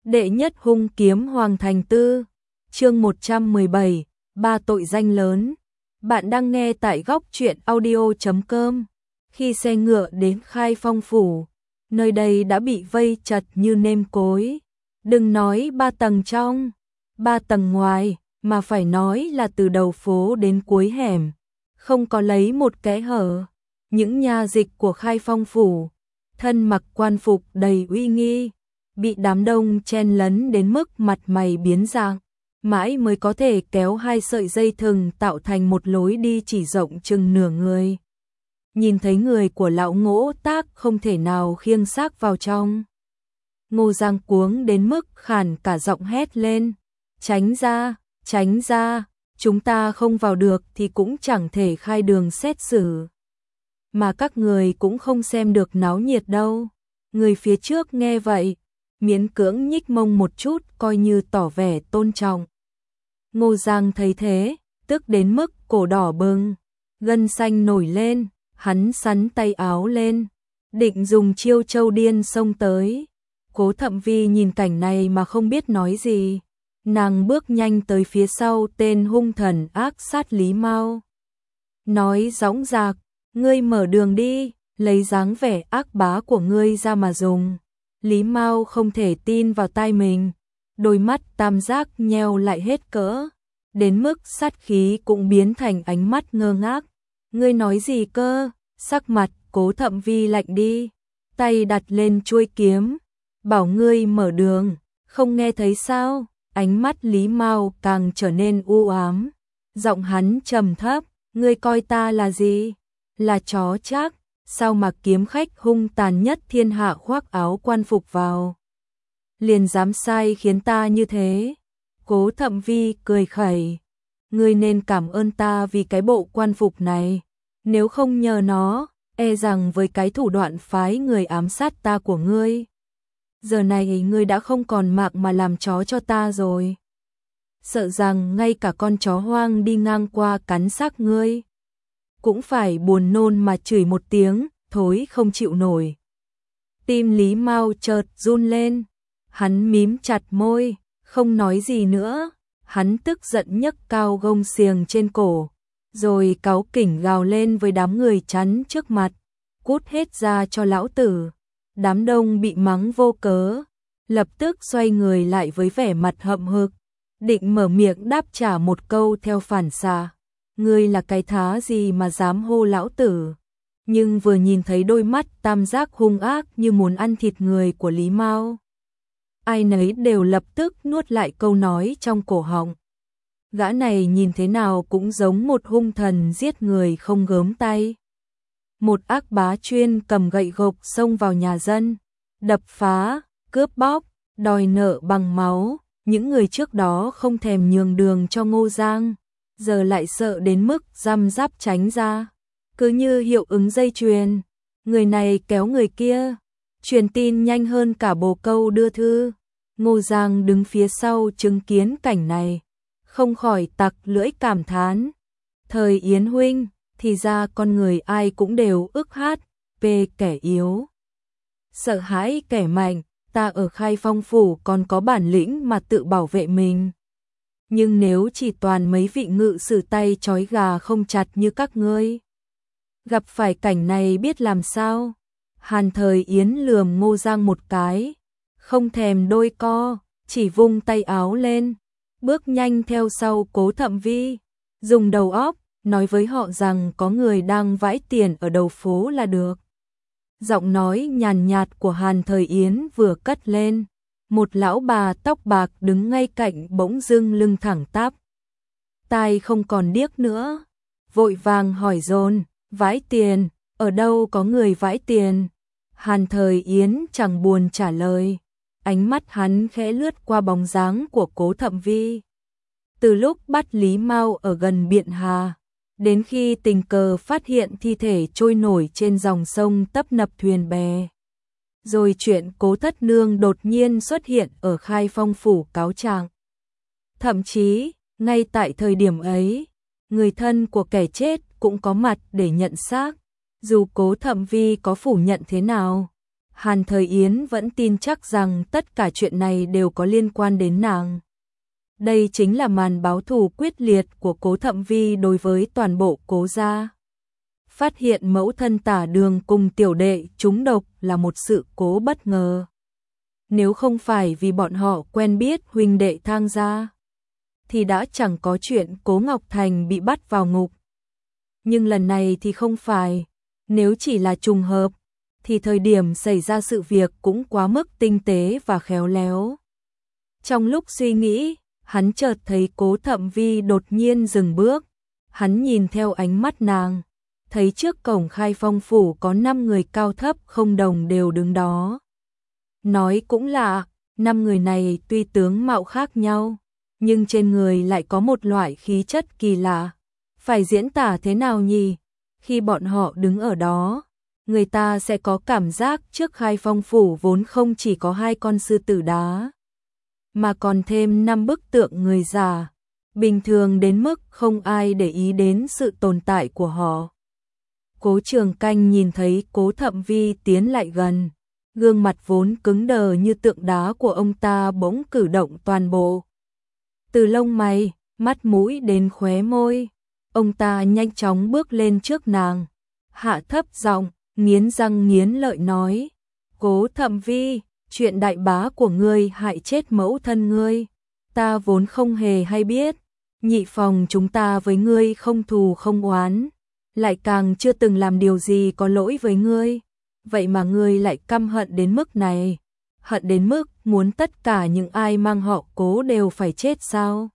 Đệ nhất hung kiếm Hoàng Thành Tư, chương 117, ba tội danh lớn. Bạn đang nghe tại góc truyện audio.com. Khi xe ngựa đến Khai Phong phủ, nơi đây đã bị vây chật như nêm cối. Đừng nói 3 tầng trong, 3 tầng ngoài, mà phải nói là từ đầu phố đến cuối hẻm, không có lấy một kẽ hở. Những nha dịch của Khai Phong phủ, thân mặc quan phục đầy uy nghi, bị đám đông chen lấn đến mức mặt mày biến dạng, mãi mới có thể kéo 2 sợi dây thừng tạo thành một lối đi chỉ rộng chừng nửa người. Nhìn thấy người của lão Ngỗ Tác không thể nào khiêng xác vào trong. Ngô Giang cuống đến mức khản cả giọng hét lên, tránh ra, chúng ta không vào được thì cũng chẳng thể khai đường xét xử. Mà các người cũng không xem được náo nhiệt đâu. Người phía trước nghe vậy, miễn cưỡng nhích mông một chút coi như tỏ vẻ tôn trọng. Ngô Giang thấy thế, tức đến mức cổ đỏ bừng, gân xanh nổi lên, hắn sắn tay áo lên, định dùng chiêu châu điên xông tới. Cố Thậm Vi nhìn cảnh này mà không biết nói gì, nàng bước nhanh tới phía sau tên hung thần ác sát Lý Mao. Nói dõng dạc, ngươi mở đường đi, lấy dáng vẻ ác bá của ngươi ra mà dùng. Lý Mao không thể tin vào tai mình, đôi mắt tam giác nheo lại hết cỡ, đến mức sát khí cũng biến thành ánh mắt ngơ ngác. Ngươi nói gì cơ? Sắc mặt Cố Thậm Vi lạnh đi, tay đặt lên chuôi kiếm, bảo ngươi mở đường, không nghe thấy sao? Ánh mắt Lý Mao càng trở nên u ám, giọng hắn trầm thấp, ngươi coi ta là gì? Là chó chắc? Sao mà kiếm khách hung tàn nhất thiên hạ khoác áo quan phục vào, liền dám sai khiến ta như thế? Cố Thậm Vi cười khẩy, ngươi nên cảm ơn ta vì cái bộ quan phục này, nếu không nhờ nó, e rằng với cái thủ đoạn phái người ám sát ta của ngươi, giờ này ngươi đã không còn mạng mà làm chó cho ta rồi. Sợ rằng ngay cả con chó hoang đi ngang qua cắn xác ngươi cũng phải buồn nôn mà chửi một tiếng, thối không chịu nổi. Tim Lý Mao chợt run lên, hắn mím chặt môi, không nói gì nữa. Hắn tức giận nhấc cao gông xiềng trên cổ, rồi cáu kỉnh gào lên với đám người chắn trước mặt, cút hết ra cho lão tử. Đám đông bị mắng vô cớ, lập tức xoay người lại với vẻ mặt hậm hực, định mở miệng đáp trả một câu theo phản xạ. Ngươi là cái thá gì mà dám hô lão tử? Nhưng vừa nhìn thấy đôi mắt tam giác hung ác như muốn ăn thịt người của Lý Mao, ai nấy đều lập tức nuốt lại câu nói trong cổ họng. Gã này nhìn thế nào cũng giống một hung thần giết người không gớm tay. Một ác bá chuyên cầm gậy gộc xông vào nhà dân, đập phá, cướp bóc, đòi nợ bằng máu. Những người trước đó không thèm nhường đường cho Ngô Giang, giờ lại sợ đến mức răm rắp tránh ra. Cứ như hiệu ứng dây chuyền, người này kéo người kia, truyền tin nhanh hơn cả bồ câu đưa thư. Ngô Giang đứng phía sau chứng kiến cảnh này, không khỏi tặc lưỡi cảm thán. Thời Yến huynh, thì ra con người ai cũng đều ức hát về kẻ yếu, sợ hãi kẻ mạnh. Ta ở Khai Phong phủ còn có bản lĩnh mà tự bảo vệ mình, nhưng nếu chỉ toàn mấy vị ngự sử tay trói gà không chặt như các ngươi, gặp phải cảnh này biết làm sao? Hàn Thời Yến lườm Ngô Giang một cái, không thèm đôi co, chỉ vung tay áo lên, bước nhanh theo sau Cố Thậm Vi, dùng đầu óc nói với họ rằng có người đang vãi tiền ở đầu phố là được. Giọng nói nhàn nhạt của Hàn Thời Yến vừa cất lên, một lão bà tóc bạc đứng ngay cạnh bỗng dưng lưng thẳng tắp, tai không còn điếc nữa, vội vàng hỏi dồn, vãi tiền, ở đâu có người vãi tiền? Hàn Thời Yến chẳng buồn trả lời, ánh mắt hắn khẽ lướt qua bóng dáng của Cố Thậm Vi. Từ lúc bắt Lý Mao ở gần Biện Hà, đến khi tình cờ phát hiện thi thể trôi nổi trên dòng sông tấp nập thuyền bè, rồi chuyện Cố Thất Nương đột nhiên xuất hiện ở Khai Phong phủ cáo trạng. Thậm chí, ngay tại thời điểm ấy, người thân của kẻ chết cũng có mặt để nhận xác. Dù Cố Thậm Vi có phủ nhận thế nào, Hàn Thời Yến vẫn tin chắc rằng tất cả chuyện này đều có liên quan đến nàng. Đây chính là màn báo thù quyết liệt của Cố Thậm Vi đối với toàn bộ Cố gia. Phát hiện mẫu thân Tả Đường cùng tiểu đệ trúng độc là một sự cố bất ngờ. Nếu không phải vì bọn họ quen biết huynh đệ Thang gia, thì đã chẳng có chuyện Cố Ngọc Thành bị bắt vào ngục. Nhưng lần này thì không phải, nếu chỉ là trùng hợp, thì thời điểm xảy ra sự việc cũng quá mức tinh tế và khéo léo. Trong lúc suy nghĩ, hắn chợt thấy Cố Thậm Vi đột nhiên dừng bước. Hắn nhìn theo ánh mắt nàng, thấy trước cổng Khai Phong phủ có 5 người cao thấp không đồng đều đứng đó. Nói cũng lạ, 5 người này tuy tướng mạo khác nhau, nhưng trên người lại có một loại khí chất kỳ lạ. Phải diễn tả thế nào nhỉ? Khi bọn họ đứng ở đó, người ta sẽ có cảm giác trước Khai Phong phủ vốn không chỉ có 2 con sư tử đá, mà còn thêm 5 bức tượng người già, bình thường đến mức không ai để ý đến sự tồn tại của họ. Cố Trường Canh nhìn thấy Cố Thậm Vi tiến lại gần, gương mặt vốn cứng đờ như tượng đá của ông ta bỗng cử động toàn bộ. Từ lông mày, mắt mũi đến khóe môi, ông ta nhanh chóng bước lên trước nàng, hạ thấp giọng, nghiến răng nghiến lợi nói: Cố Thậm Vi, chuyện đại bá của ngươi hại chết mẫu thân ngươi, ta vốn không hề hay biết. Nhị phòng chúng ta với ngươi không thù không oán, lại càng chưa từng làm điều gì có lỗi với ngươi, vậy mà ngươi lại căm hận đến mức này, hận đến mức muốn tất cả những ai mang họ Cố đều phải chết sao?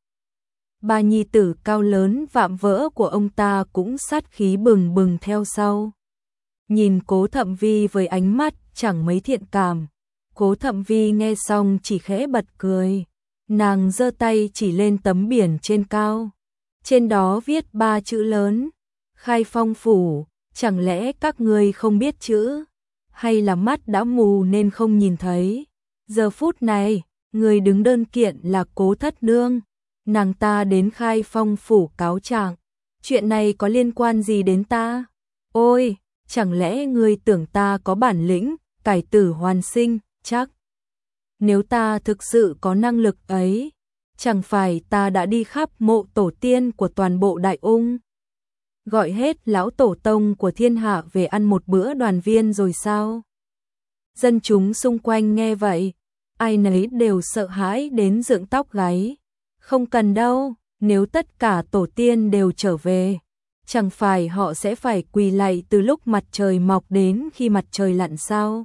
Ba nhi tử cao lớn vạm vỡ của ông ta cũng sát khí bừng bừng theo sau. Nhìn Cố Thậm Vi với ánh mắt chẳng mấy thiện cảm, Cố Thậm Vi nghe xong chỉ khẽ bật cười. Nàng giơ tay chỉ lên tấm biển trên cao, trên đó viết 3 chữ lớn: Khai Phong phủ. Chẳng lẽ các ngươi không biết chữ, hay là mắt đã mù nên không nhìn thấy? Giờ phút này, người đứng đơn kiện là Cố thất nương, nàng ta đến Khai Phong phủ cáo trạng. Chuyện này có liên quan gì đến ta? Ôi, chẳng lẽ ngươi tưởng ta có bản lĩnh cải tử hoàn sinh? Chắc nếu ta thực sự có năng lực ấy, chẳng phải ta đã đi khắp mộ tổ tiên của toàn bộ Đại Ung, gọi hết lão tổ tông của thiên hạ về ăn một bữa đoàn viên rồi sao? Dân chúng xung quanh nghe vậy, ai nấy đều sợ hãi đến dựng tóc gáy. Không cần đâu, nếu tất cả tổ tiên đều trở về, chẳng phải họ sẽ phải quỳ lạy từ lúc mặt trời mọc đến khi mặt trời lặn sao?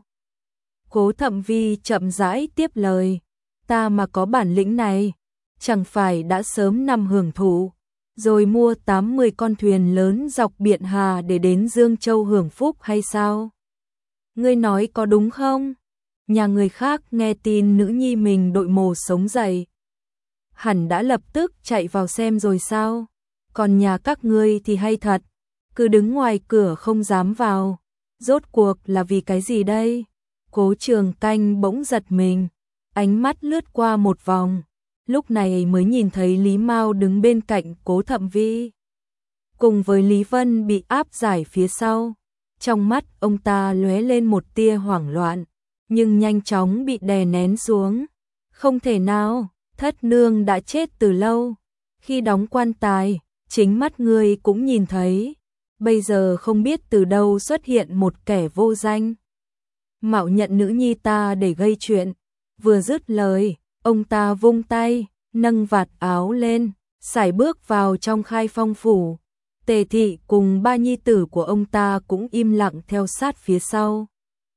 Cố Thậm Vi chậm rãi tiếp lời, ta mà có bản lĩnh này, chẳng phải đã sớm nằm hưởng thụ, rồi mua 80 con thuyền lớn dọc biển Hà để đến Dương Châu hưởng phúc hay sao? Ngươi nói có đúng không? Nhà người khác nghe tin nữ nhi mình đội mồ sống dậy, hẳn đã lập tức chạy vào xem rồi sao? Còn nhà các ngươi thì hay thật, cứ đứng ngoài cửa không dám vào, rốt cuộc là vì cái gì đây? Cố Trường Canh bỗng giật mình, ánh mắt lướt qua một vòng, lúc này mới nhìn thấy Lý Mao đứng bên cạnh Cố Thậm Vi, cùng với Lý Vân bị áp giải phía sau. Trong mắt ông ta lóe lên một tia hoảng loạn, nhưng nhanh chóng bị đè nén xuống. Không thể nào, thất nương đã chết từ lâu. Khi đóng quan tài, chính mắt ngươi cũng nhìn thấy. Bây giờ không biết từ đâu xuất hiện một kẻ vô danh, mạo nhận nữ nhi ta để gây chuyện. Vừa dứt lời, ông ta vung tay, nâng vạt áo lên, sải bước vào trong Khai Phong phủ. Tề Thị cùng 3 nhi tử của ông ta cũng im lặng theo sát phía sau.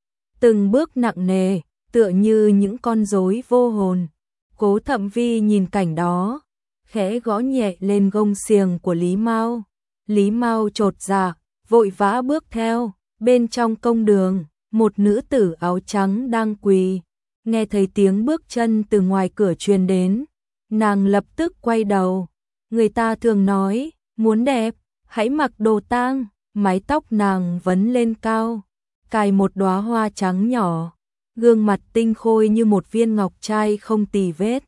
Từng bước nặng nề, tựa như những con rối vô hồn. Cố Thậm Vi nhìn cảnh đó, khẽ gõ nhẹ lên gông xiềng của Lý Mao. Lý Mao chột dạ, vội vã bước theo. Bên trong công đường, một nữ tử áo trắng đang quỳ, nghe thấy tiếng bước chân từ ngoài cửa truyền đến, nàng lập tức quay đầu. Người ta thường nói, muốn đẹp, hãy mặc đồ tang. Mái tóc nàng vấn lên cao, cài một đóa hoa trắng nhỏ, gương mặt tinh khôi như một viên ngọc trai không tì vết,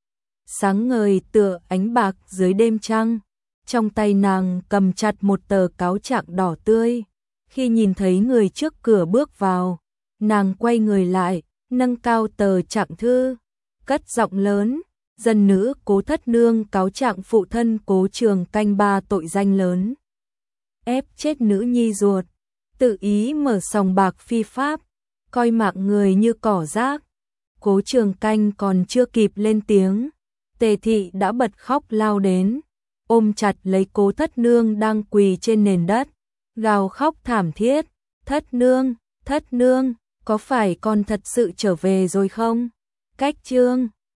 sáng ngời tựa ánh bạc dưới đêm trăng. Trong tay nàng cầm chặt một tờ cáo trạng đỏ tươi. Khi nhìn thấy người trước cửa bước vào, nàng quay người lại, nâng cao tờ trạng thư, cất giọng lớn, dân nữ Cố Thất Nương cáo trạng phụ thân Cố Trường Canh 3 tội danh lớn. Ép chết nữ nhi ruột, tự ý mở sòng bạc phi pháp, coi mạng người như cỏ rác. Cố Trường Canh còn chưa kịp lên tiếng, Tề Thị đã bật khóc lao đến, ôm chặt lấy Cố Thất Nương đang quỳ trên nền đất, gào khóc thảm thiết, Thất Nương, có phải con thật sự trở về rồi không? Cách chương